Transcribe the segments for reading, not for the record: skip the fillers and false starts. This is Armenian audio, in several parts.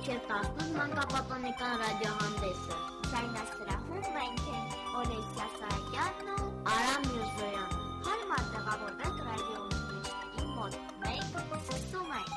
մինչև 18 մանկապատանեկան ռադիոհանդեսը։ Ձայնասրահում մենք ենք Օլեսիա Սահակյանն ու Արամ Միրզոյանը։ Հարմար տեղավորվեք ռադիոյի մոտ։ Մենք սկսում ենք։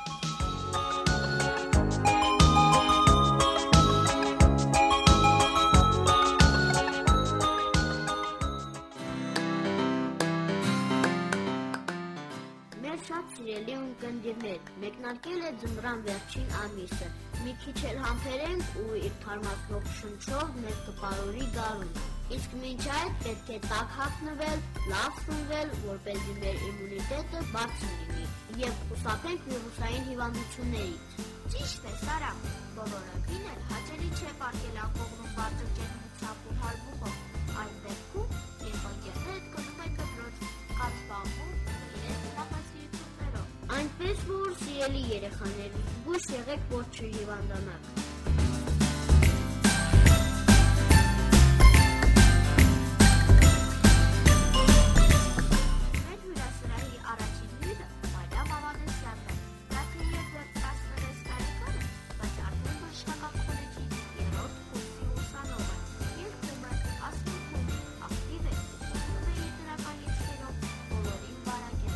Շատ սիրելի ունկնդիրներ, մեկնարկել է ձմռան վերջին ամիսը, մի քիչ էլ համբերենք ու իր թարմացնող շնչով մեզ կպարուրի գարունը։ Իսկ մինչ այդ պետք է տաք հագնվել, լավ սնվել, որպեսզի մեր իմունիտետը բարձր լինի և խուսափենք վիրուսային հիվանդություններից։ Ճիշտ է, Սարամ, բոլորովին էլ հաճելի չէ պարկել ակողնում բարձր ջերմությամբ ու հարբուխով, այն դեպքում, երբ ընկերներդ գնում եք դպրոց, կացվաղում իրենց նախասիրություններով։ Այնպես որ, սիրելի երեխաներ, զգույշ եղեք, որ չհիվանդանաք։ Մեր հյուրասրահի առաջին հյուրը Մարիամ Ավանեսյանն է։ Նա թեև դեռ 16 տարեկան է, բայց արդեն բժշկական քոլեջի 3-րդ կուրսի ուսանող է։ Երգում է, ասմունքում, ակտիվ է, ուսուցում է եթերական երգերով, բոլորին բարակ է։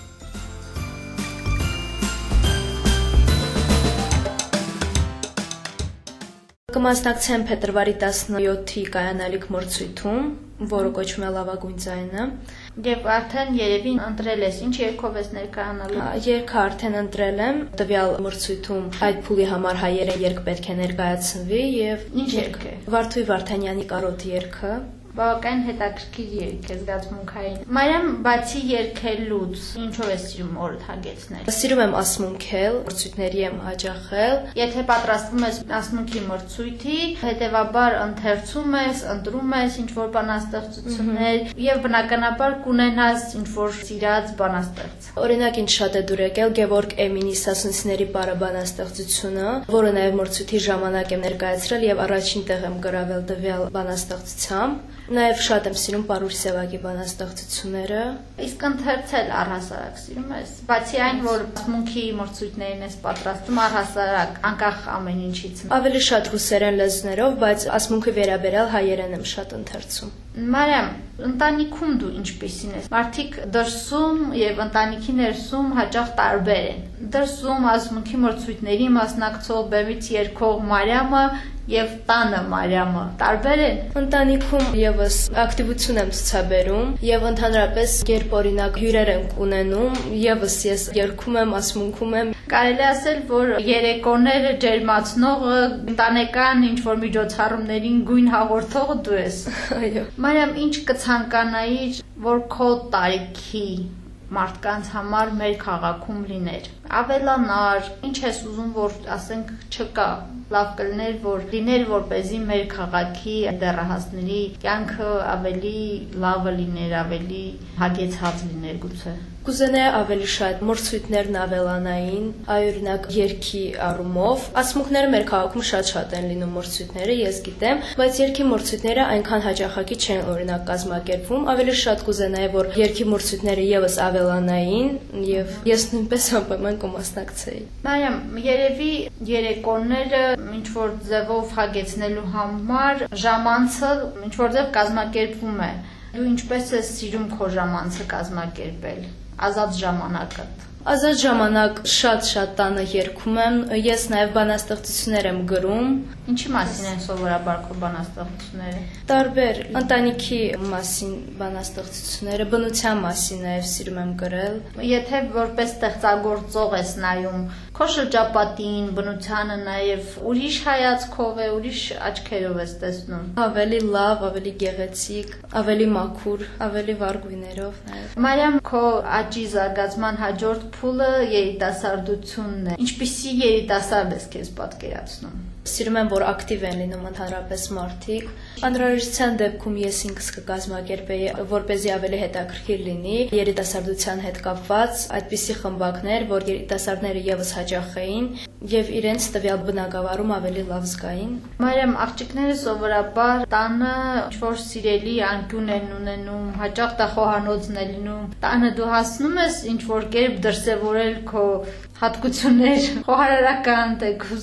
Կմասնակցեմ փետրվարի 17-ի կայանալիք մրցույթում, որը կոչվում է լավագույն ձայնը։ Եվ արդեն երևի ընտրել ես, ինչ երգով ես ներկայանալու։ Երգը արդեն ընտրել եմ, տվյալ մրցույթում այդ փուլի համար հայերեն երգ պետք է ներկայացվի եւ Ինչ երգ է։ Վարդուհի Վարդանյանի Կարոտ երգը։ Բավական հետաքրքիր երգ է, զգացմունքային։ Մարիամ, բացի երգելուց, ինչով ես սիրում օրդ հագեցնել։ Սիրում եմ ասմունքել, մրցույթների եմ հաճախել։ Եթե պատրաստվում ես ասմունքի մրցույթի, հետևաբար ընթերցում ես, ընտրում ես ինչ-որ բանաստեղծություններ եւ բնականաբար կունենաս ինչ-որ սիրած բանաստեղծ։ Օրինակ ինձ շատ է դուր եկել Գևորգ Էմինի Սասունցիների պարը բանաստեղծությունը, որը նաև մրցույթի ժամանակ եմ ներկայացրել եւ առաջին տեղ եմ գրավել տվյալ բանաստեղծությամբ։ Նաև շատ եմ սիրում Պարուր Սևակի բանաստեղծությունները։ Իսկ ընթերցել առհասարակ սիրում ես։ Բացի այն, որ ասմունքի մրցույթներին ես պատրաստում առհասարակ, անկախ ամեն ինչից։ Ավելի շատ ռուսերեն լեզուներով, բայց ասմունքի վերաբերյալ հայերեն եմ շատ ընթերցում։ Մարիամ, ընտանիքում դու ինչպիսին ես։ Մարդիկ դրսում եւ ընտանիքի ներսում հաճախ տարբեր են։ Դրսում ասմունքի մրցույթների մասնակցող բեմից երգող Մարիամը եւ տանը Մարիամը տարբեր են։ Ընտանիքում եւս ակտիվություն եմ ցուցաբերում եւ ընդհանրապես երբ օրինակ հյուրեր են ունենում, եւս ես երգում եմ, ասմունքում եմ։ Կարելի ասել, որ երեկոները ջերմացնողը, ընտանեկան ինչ-որ միջոցառումներին գույն հաղորդողը դու ես։ Այո։ Մարիամ, ինչ կցանկանայիր, որ քո տարիքի մարդկանց համար մեր քաղաքում լիներ։ Ավելանար, ինչ ես ուզում, որ ասենք չկա, լավ կլիներ, որ լիներ, որպեսզի մեր քաղաքի դեռահասների կյանքը ավելի լավը լիներ, ավելի հագեցած լիներ գուցե։ Կուզենայի ավելի շատ մրցույթներն ավելանային, օրինակ երգի առումով։ Ասմունքները մեր քաղաքում շատ են լինում մրցույթները, ես գիտեմ, բայց երգի մրցույթները այնքան հաճախակի չեն օրինակ կազմակերպվում։ Ավելի շատ կուզենայի, որ երգի մրցույթները եւս ավելանային եւ ես նույնպես անպայման կմասնակցեի։ Մարիամ, երևի երեկոները ինչ որ ձևով հագեցնելու համար ժամանցը ինչ որ ձև կազմակերպվում է։ Դու ինչպես ես սիրում քո ժամանցը կազմակերպել, ազատ ժամանակդ։ Ազատ ժամանակ շատ տանը երգում եմ, ես նաև բանաստեղծություններ եմ գրում։ Ինչի մասին են սովորաբար քո բանաստեղծությունները։ Տարբեր ընտանիքի մասին բանաստեղծությունները, բնության մասին նաև սիրում եմ գրել։ Եթե որպես ստեղծագործող ես նայում քո շրջապատին, բնությանը, նաև ուրիշ հայացքով է, ուրիշ աչքերով ես տեսնում։ Ավելի լավ, ավելի գեղեցիկ, ավելի մաքուր, ավելի վառ գույներով նաև։ Մարիամ, քո աճի զարգացման հաջորդ փուլը երիտասարդությունն է։ Ինչպիսի երիտասարդ ես քեզ պատկերացնում։ Սիրում եմ, որ ակտիվ են լինում ընդհանրապես մարդիկ։ Անհրաժեշտության դեպքում ես ինքս կկազմակերպեի, որպեսզի ավելի հետաքրքիր լինի երիտասարդության հետ կապված այդպիսի խմբակներ, որ երիտասարդները եւս հաճախեին եւ իրենց տվյալ բնակավարում ավելի լավ զգային։ Մարիամ, աղջիկները սովորաբար տանը ինչ-որ սիրելի անկյուն են ունենում, հաճախ դա խոհանոցն է լինում։ Տանը դու հասնում ես ինչ-որ կերպ դրսևորել քո հատկություններ, խոհարարական, թեկուզ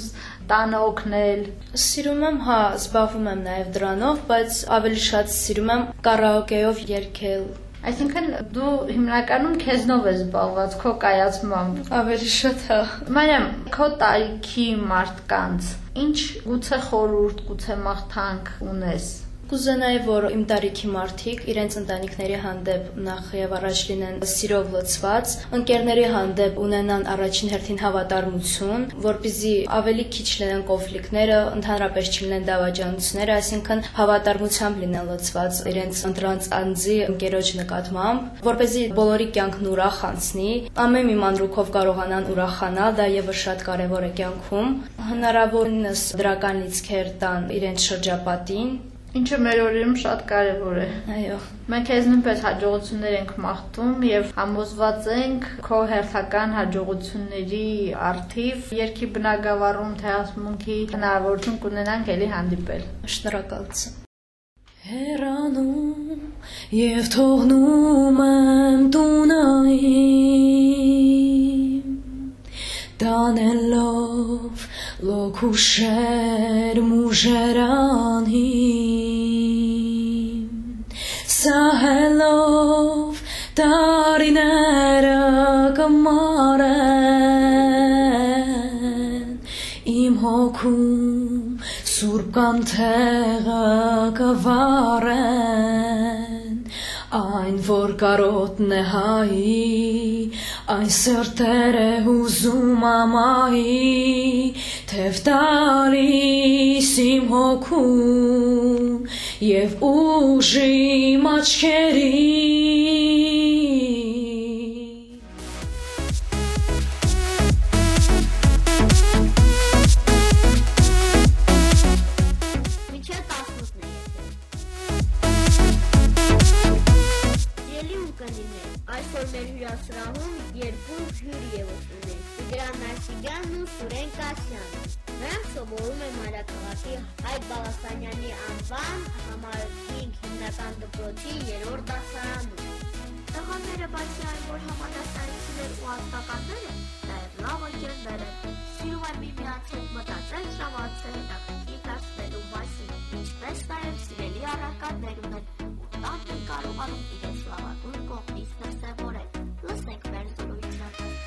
տանը օգնել։ Սիրում եմ, հա, զբաղվում եմ նաև դրանով, բայց ավելի շատ սիրում եմ կարաոկեով երգել։ Այսինքն դու հիմնականում քեզնով ես զբաղված, քո կայացմամբ։ Ավելի շատ, հա։ Մարիամ, քո տարիքի մարդկանց ինչ գուցե խորհուրդ, գուցե մաղթանք ունես։ Կուզենայի, որ իմ տարիքի մարդիկ իրենց ընտանիքների հանդեպ նախ եւ առաջ լինեն սիրով լցված, ընկերների հանդեպ ունենան առաջին հերթին հավատարմություն, որպեսզի ավելի քիչ լինեն կոնֆլիկտները, ընդհանրապես չլինեն դավաճանությունները, այսինքն հավատարմությամբ լինեն լցված իրենց ընտրանց անձի ընկերոջ նկատմամբ, որպեսզի բոլորի կյանքն ուրախ անցնի, ամեն մի մանրուքով կարողանան ուրախանալ, դա եւս շատ կարեւոր է կյանքում, հնարավորինս դրական լիցքեր տան իրենց շրջապատին, Ինչը մեր օրերում շատ կարևոր է։ Այո։ Մենք քեզ նույնպես հաջողություններ ենք մաղթում եւ համոզված ենք քո հերթական հաջողությունների առթիվ երկի բնագավառում թեասմունքի հնարավորություն կունենանք էլի հանդիպել։ Շնորհակալություն։ Հեռանում եւ թողնում եմ տունային տանելով լոքուշեր մուժերանին սահելով տարիները կմարեն իմ հոգում սուրբ կանթեղը կվարեն այն որ կարոտն է հայի այն սրտեր է հուզում ամայի թև տալիս իմ հոգում եւ ուժիմ աչքերի Այսօր մեր հյուրասրահում երկու հյուր ևս ունենք՝ Տիգրան Նարսիգյանն ու Սուրեն Կասյանը։ Նրանք սովորում են Մայրաքաղաքի Հայկ Բալասանյանի անվան համար 5 հիմնական դպրոցի 3-րդ դասարանում։ Տղաները բացի այն, որ համադասարանցիներ ու ազգականներ են, նաև լավ ընկերներ են։ Սիրում են միմյանց հետ մտածել, ժամանցը հետաքրքիր դարձնելու մասին, ինչպես նաև սիրելի առարկաներ ունեն ու տանն են կարողանում իրենց լավագույն կողմից դրսևորել։ Լսենք մեր զրույցը։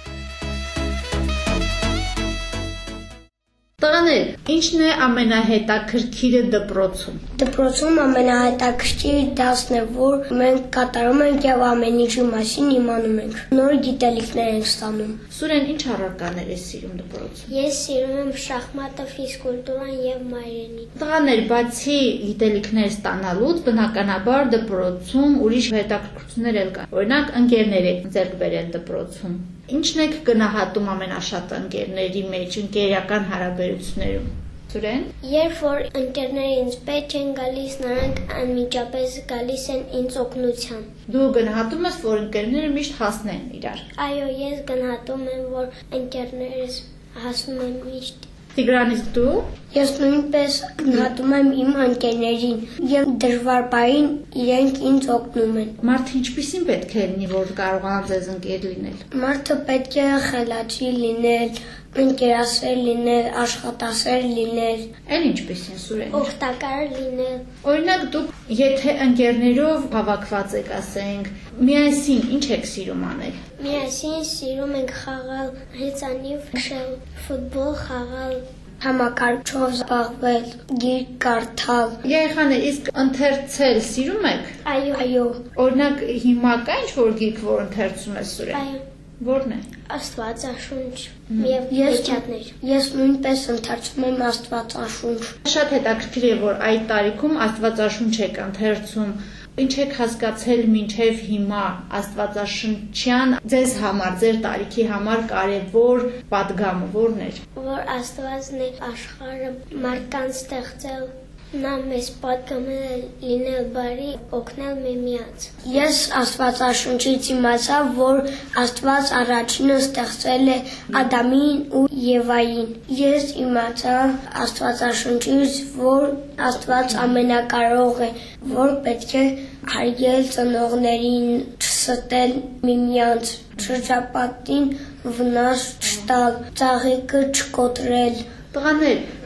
Տղաներ, ինչն է ամենահետաքրքիրը դպրոցում։ Դպրոցում ամենահետաքրքիր դասն է, որ մենք կատարում ենք եւ ամեն ինչի մասին իմանում ենք։ Նոր գիտելիքներ ենք ստանում։ Սուրեն, ինչ առարկաներ ես սիրում դպրոցում։ Ես սիրում եմ շախմատը, ֆիզկուլտուրան եւ մայրենին։ Տղաներ, բացի գիտելիքներ ստանալուց, բնականաբար դպրոցում ուրիշ հետաքրքրություններ էլ կան։ Օրինակ, ընկերներ եք ձեռք բերել դպրոցում։ Ինչն եք գնահատում ամենաշատը ընկերների մեջ, ընկերական հարաբերություններում։ Սուրեն։ Երբ որ ընկերները ինձ պետք են գալիս, նրանք անմիջապես գալիս են ինձ օգնության։ Դու գնահատում ես, որ ընկերները միշտ հասնեն իրար։ Այո, ես գնահատում եմ, որ ընկերներս հասնում են միշտ։ Տիգրանից դու։ Ես նույնպես գնահատում եմ իմ ընկերներին եւ դժվար բային իրենք ինձ օգնում են։ Մարդը ինչպիսին պետք է լինի, որ կարողանա ձեզ ընկեր լինել։ Մարդը պետք է խելացի լինել, ընկերասեր լինել, աշխատասեր լինել, Էլ ինչպիսին Սուրեն։ օգտակար լինել։ Օրինակ դուք եթե ընկերներով հավաքված եք, ասենք, միասին ինչ եք սիրում անել։ Միասին սիրում ենք խաղալ հեծանիվ, քշել, ֆուտբոլ խաղալ, համակարգչով զբաղվել, գիրք կարդալ։ Երեխաներ, իսկ ընթերցել սիրում եք։ Այո, Օրինակ հիմա կա ինչ-որ գիրք, որ ընթերցում ես Սուրեն։ այո, Որն է։ Աստվածաշունչ եւ հեքիաթներ։ Ես նույնպես ընթերցում եմ Աստվածաշունչ։ Շատ հետաքրքիր է, որ այդ տարիքում Աստվածաշունչ եք ընթերցում։ Ինչ եք հասկացել մինչև հիմա Աստվածաշնչյան ձեզ համար, ձեր տարիքի համար կարևոր պատգամը որն էր։ Որ Աստվածն է աշխարհը մարդկանց ստեղծել, նա մեզ պատգամել է լինել բարի, օգնել միմյանց։ Ես Աստվածաշունչից իմացա, որ Աստված առաջինը ստեղծել է Ադամին ու Եվային։ Ես իմացա Աստվածաշունչից, որ Աստված ամենակարող է, որ պետք է հարգել ծնողներին, չստել միմյանց, շրջապատին վնաս չտալ, ծաղիկը չկոտրել։ Տղաներ,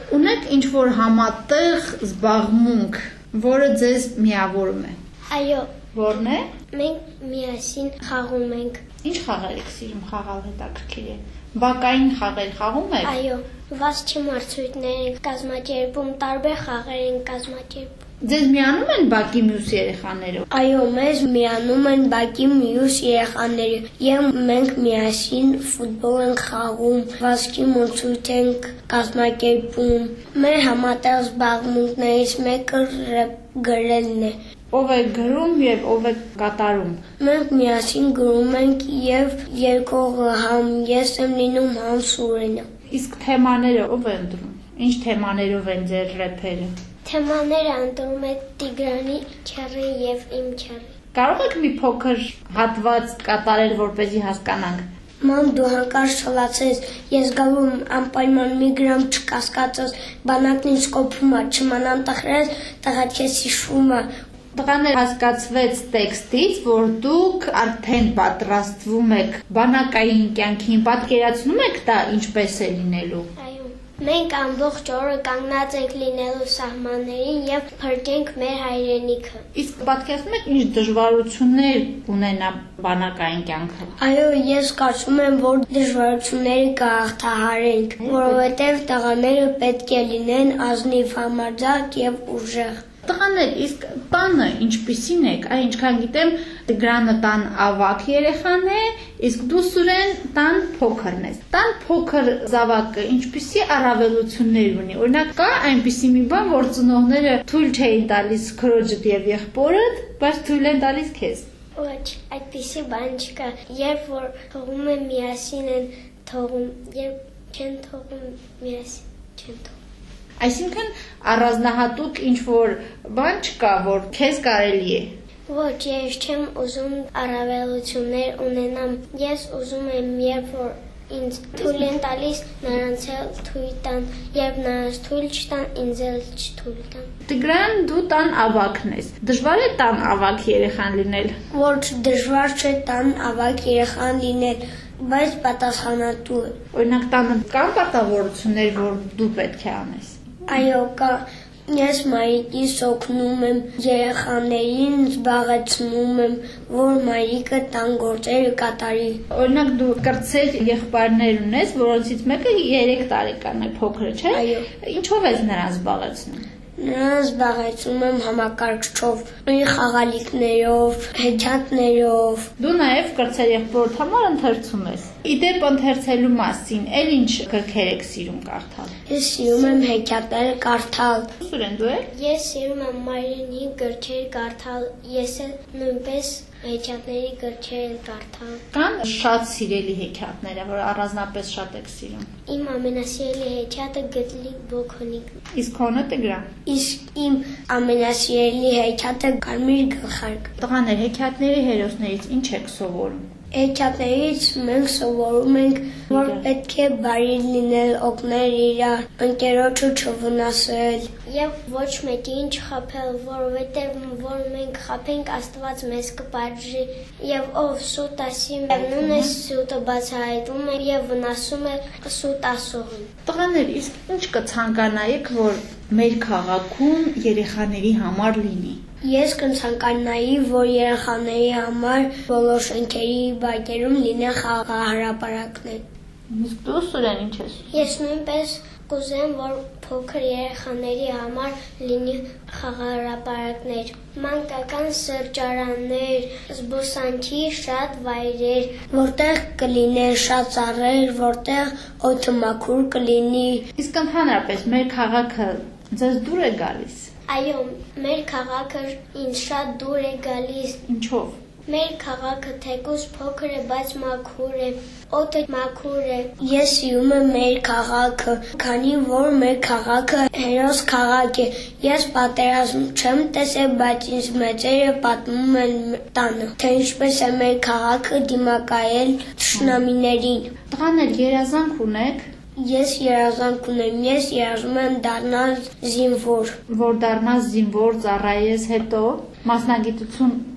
Ունեք ինչ-որ համատեղ զբաղմունք, որը ձեզ միավորում է։ Այո, Որն է։ մենք միասին խաղում ենք։ Ինչ խաղեր եք սիրում խաղալ, հետաքրքիր է։ Բակային խաղեր խաղում եք։ Այո, վազքի մրցույթներ ենք կազմակերպում, տարբեր խաղեր ենք կազմակերպում։ Ձեզ միանում են բակի մյուս երեխաները։ Այո, մեզ միանում են բակի մյուս երեխաները եւ մենք միասին ֆուտբոլ ենք խաղում, վազքի մրցույթ ենք կազմակերպում։ Մեր համատեղ զբաղմունքներից մեկը ռեպ գրելն է։ Ով է գրում եւ ով է կատարում։ Մենք միասին գրում ենք եւ երկողը համ ես եմ լինում, համ Սուրենը։ Իսկ թեմաները ով է ընտրում։ Ինչ թեմաներով են ձեր ռեփերը։ Թեմաները ընտրում է Տիգրանի քեռի եւ իմ քեռի։ Կարող եք մի փոքր հատված կատարել, որպեսզի հասկանանք։ Ման դու հանկարծ չլացես, ես գալու անպայման մի գրամ չկասկածես, բանակն ինձ կոփում է, չմանամ տխրես, տղաքես հիշում է։ Տղաներ հասկացվեց տեքստից, որ դուք արդեն պատրաստվում եք բանակային կյանքին, պատկերացնում եք դա ինչպես է լինելու։ Այո, մենք ամբողջ օրը կանգնած ենք լինելու սահմաններին եւ փրկենք մեր հայրենիքը։ Իսկ պատկերացնում եք ինչ դժվարություններ ունենա բանակային կյանքը։ Այո, ես կարծում եմ, որ դժվարությունները կհաղթահարենք, որովհետեւ տղաները պետք է լինեն ազնիվ, համարձակ եւ ուժեղ։ Տղաներ, իսկ տանը ինչպիսին եք, ինչքան գիտեմ, Տիգրանը տան ավագ երեխան է, իսկ դու Սուրեն տան փոքրն ես։ Տան փոքր զավակը ինչպիսի առավելություններ ունի։ Օրինակ, կա այնպիսի մի բան, որ ծնողները թույլ չէին տալիս քրոջդ եւ եղբորդ, բայց թույլ են տալիս քեզ։ Ոչ, այդպիսի բան չկա։ Երբ որ թողում են միասին են թողում, երբ չեն թողում միասին չեն թողում։ Այսինքն առանձնահատուկ ինչ-որ բան չկա, որ քեզ կարելի է։ Ոչ, ես չեմ ուզում առավելություններ ունենամ։ Ես ուզում եմ, երբ որ ինձ թույլ են տալիս, նրանց էլ թույլ տան, երբ նրանց թույլ չտան, ինձ էլ չթույլ տան։ Տիգրան, դու տան ավագն ես։ Դժվար է տան ավագ երեխան լինել։ Ոչ, դժվար չէ տան ավագ երեխան լինել, բայց պատասխանատու է։ Օրինակ, տանը կան պարտավորություններ, որ դու պետք է անես։ Այո, կա։ Ես մայրիկիս օգնում եմ երեխաներին, զբաղեցնում եմ, որ մայրիկը տան գործերը կատարի։ Օրինակ դու կրտսեր եղբայրներ ունես, որոնցից մեկը 3 տարեկան է, փոքր չէ։ Այո։ Ինչով ես նրան զբաղեցնում։ Նրան զբաղեցնում եմ համակարգչով, խաղալիքներով, հեքիաթներով։ Դու նաև կրտսեր եղբորդ համար ընթերցում ես։ Իդեպ ընթերցելու մասին, էլ ինչ գրքեր եք սիրում կարդալ։ Ես սիրում եմ հեքիաթները կարդալ։ Սուրեն, դու եք։ Ես սիրում եմ մայրենի գրքեր կարդալ, ես էլ նույնպես հեքիաթների գրքեր կարդալ։ Կան շատ սիրելի հեքիաթները, որ առանձնապես շատ եք սիրում։ Իմ ամենասիրելի հեքիաթը Գտլիկ Բոքոնիկն է։ Իսկ քոնը Տիգրան։ Իսկ իմ ամենասիրելի հեքիաթը Կարմիր գլխարկ։ Տղաներ, հեքիաթների հերոսներից ինչ եք սովորում։ Հեքիաթներից մենք սովորում ենք, որ պետք է բարի լինել, օգնել իրար, ընկերոջը չվնասել եւ ոչ մեկին չխաբել, որովհետեւ որ մենք խաբենք, Աստված մեզ կպատժի եւ ով սուտ ասի, նույն է սուտը բացահայտում է եւ վնասում է սուտ ասողին։ Տղաներ, իսկ ինչ կցանկանայիք, որ մեր քաղաքում երեխաների համար լինի։ Ես կցանկանայի, որ երեխաների համար բոլոր շենքերի բակերում լինեն խաղահրապարակներ։ Իսկ դու Սուրեն ինչ ես։ Ես նույնպես կուզեմ, որ փոքր երեխաների համար լինի խաղահրապարակներ, մանկական սրճարաններ, զբոսանքի շատ վայրեր, որտեղ կլինեն շատ ծառեր, որտեղ օդը մաքուր կլինի։ Իսկ ընդհանրապես մեր քաղաքը ձեզ դուր է գալիս։ Այո, մեր քաղաքը ինձ շատ դուր է գալիս։ Ինչով։ Մեր քաղաքը թեկուզ փոքր է, բայց մաքուր է, օդը մաքուր է։ Ես սիրում եմ մեր քաղաքը, քանի որ մեր քաղաքը հերոս քաղաք է։ Ես պատերազմ չեմ տեսել, բայց ինձ մեծերը պատմում են տանը, թե ինչպես է մեր քաղաքը դիմակայել թշնամիներին։ Տղաներ, երազանք ունեք։ Ես երազանք ունեմ, ես երազում եմ դառնալ զինվոր։ Որ դառնաս զինվոր, ծառայես հետո մասնագիտություն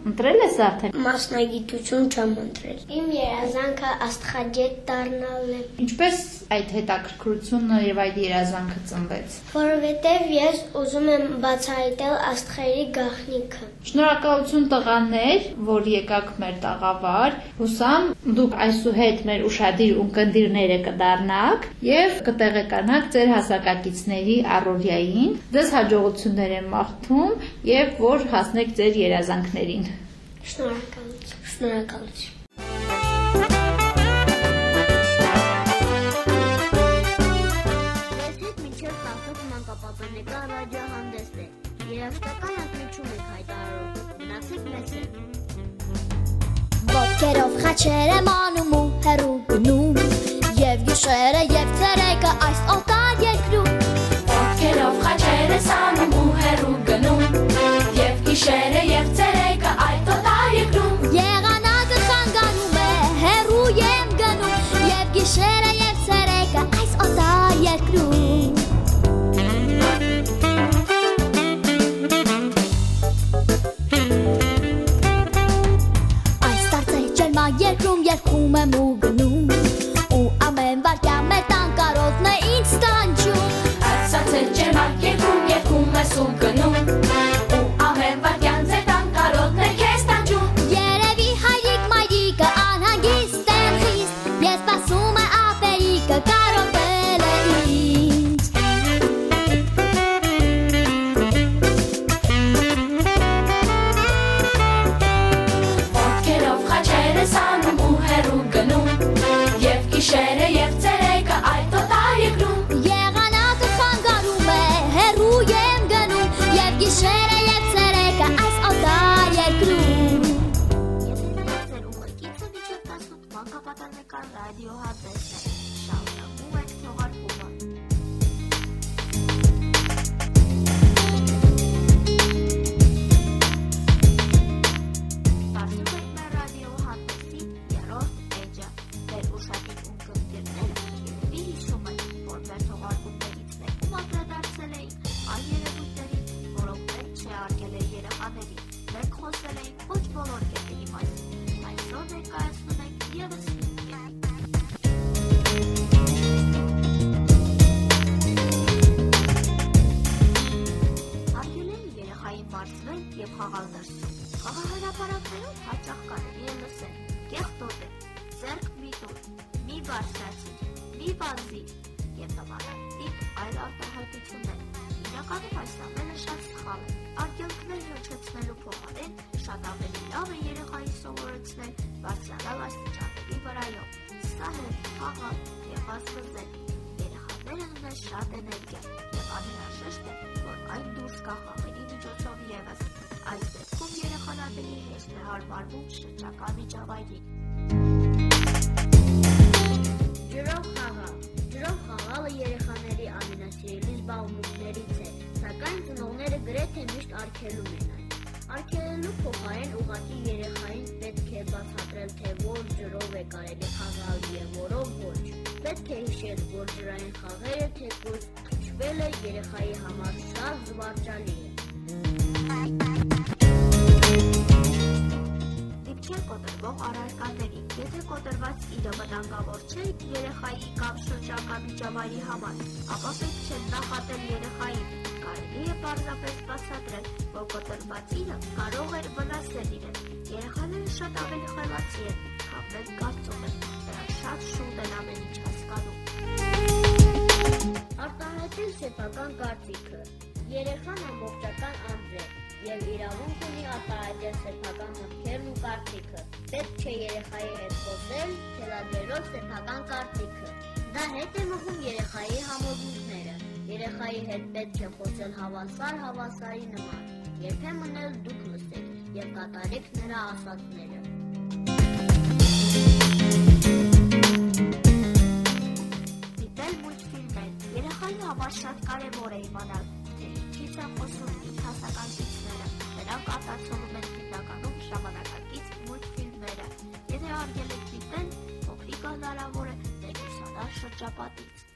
Ընտրել ես արդեն։ Մասնագիտություն չեմ ընտրել։ Իմ երազանքը աստղագետ դառնալն է։ Ինչպես այդ հետաքրքրությունը եւ այդ երազանքը ծնվեց։ Որովհետև ես ուզում եմ բացահայտել աստղերի գաղտնիքը։ Շնորհակալություն տղաներ, որ եկաք մեր տաղավար։ Հուսամ դուք այսուհետ մեր ուշադիր ունկնդիրները կդառնաք եւ կտեղեկանաք ձեր հասակակիցների առօրյային։ Ձեզ հաջողություններ եմ մաղթում եւ որ հասնեք ձեր երազանքներին։ Շնորհակալություն։ Շնորհակալություն։ Մանկապապանեկան ռադիոհանդեսն է։ Երաժշտական ընդմիջում եք հայտարարում։ Մնացեք մեզ հետ։ Ոտքերով խաչեր եմ անում ու հեռու գնում, և գիշերը և ցերեկը այս օտար երկրում։ Ոտքերով խաչեր ես անում ու հեռու գնում, և գիշերը և ցերեկը այդ օտար երկրում։ Եղանակը խանգարում է, հեռու եմ գնում, և գիշերը և ցերեկը այս օտար երկրում։ Երկում եմ ու գնում, ու ամեն վարկյա մեր տան կարոտն է ինձ տանջում։ Այսացել ջերմակ երկում ես ու գնում, ու ամեն վարկյան ձեր տան կարոտն է քեզ տանջում։ Երևի հայրիկ մայրիկը անհանգիստ են խիստ, ես սպասում է ապերիկը կարոտել է ինձ։ Ոտքերով խաչեր ես անում ու հեռու գնում, և գիշերը և ցերեկը այդ օտար երկրում։ Եղանակը խանգարում է, հեռու եմ գնում, և գիշերը և ցերեկը այս օտար երկրում։ Եթե ձեր ուղեկիցը մինչև 18 մանկապատանեկան ռադիոհանդեսն է, շարունակում ենք թողարկումը։ Սպասում ենք մեր ռադիոհանդեսի երրորդ էջը։ Ձեր ուշադիր ունկնդիրները երևի հիշում են, որ մեր թողարկումներից մեկում անդրադարձել էինք այն երևույթներին, որոնք մենք չհարգել են երեխաներին։ Մենք խոսել էինք ոչ բոլոր կետերի մասին։ Այսօր ներկայացնում ենք ևս մի կետ։ Արգելեն երեխային մարզվել և խաղալ դրսում։ Խաղահրապարակներում հաճախ կարելի է լսել կեղտոտ է, ձեռք մի տուր, մի բարձրացիր, մի բանձիր և նմանատիպ այլ արտահայտություններ։ Իրականում այս ամենը շատ սխալ է։ Արգելքներ հնչեցնելու փոխարեն շատ ավելի լավ է երեխային սովորեցնել բարձրանալ աստիճանների վրայով, սահել, խաղալ և ազգազել։ Երեխաները ունեն շատ էներգիա և անհրաժեշտ է, որ այն դուրս գա խաղերի միջոցով ևս։ Այս դեպքում երեխան ավելի հեշտ է հարմարվում շրջակա միջավայրին։ Ջրով խաղալ։ Ջրով խաղալը երեխաների ամենասիրելի զբաղմունքներից է, սակայն ծնողները գրեթե միշտ արգելում են այն։ Արգելելու փոխարեն ուղղակի երեխային պետք է բացատրել, թե որ ջրով է կարելի խաղալ և որով ոչ։ Պետք է հիշել, որ ջրային խաղերը թեկուզ թրջվելը երեխայի համար շատ զվարճալի է։ Դիպչել կոտրվող առարկաներին։ Եթե կոտրված իրը վտանգավոր չէ երեխայի կամ շրջակա միջավայրի համար, ապա պետք չէ նախատել երեխային։ Կարելի է պարզապես բացատրել, որ կոտրված իրը կարող էր վնասել իրեն։ Երեխաները շատ ավելի խելացի են, քան մենք կարծում ենք։ Նրանք շատ շուտ են ամեն ինչ հասկանում։ Արտահայտել սեփական կարծիքը։ Երեխան ամբողջական անձ է և իրավունք ունի արտահայտել սեփական մտքերն ու կարծիքը։ Պետք չէ երեխայի հետ խոսել, թելադրելով սեփական կարծիքը։ Դա հետ է մղում երեխայի համոզմունքները։ Երեխայի հետ պետք է խոսել հավասարի նման։ Երբեմն էլ դուք լսեք և կատարեք նրա ասածները։ Դիտել մուլտֆիլմեր։ Երեխայի համար շատ կարևոր է իմանալ, թե ինչից են խոսում իր հասակակիցները։ Նրանք արտացոլում են հիմնականում ժամանակակից մուլտֆիլմերը։ Եթե արգել եք դիտել, փոքրիկը հնարավոր է մեկուսանալ շրջապատից։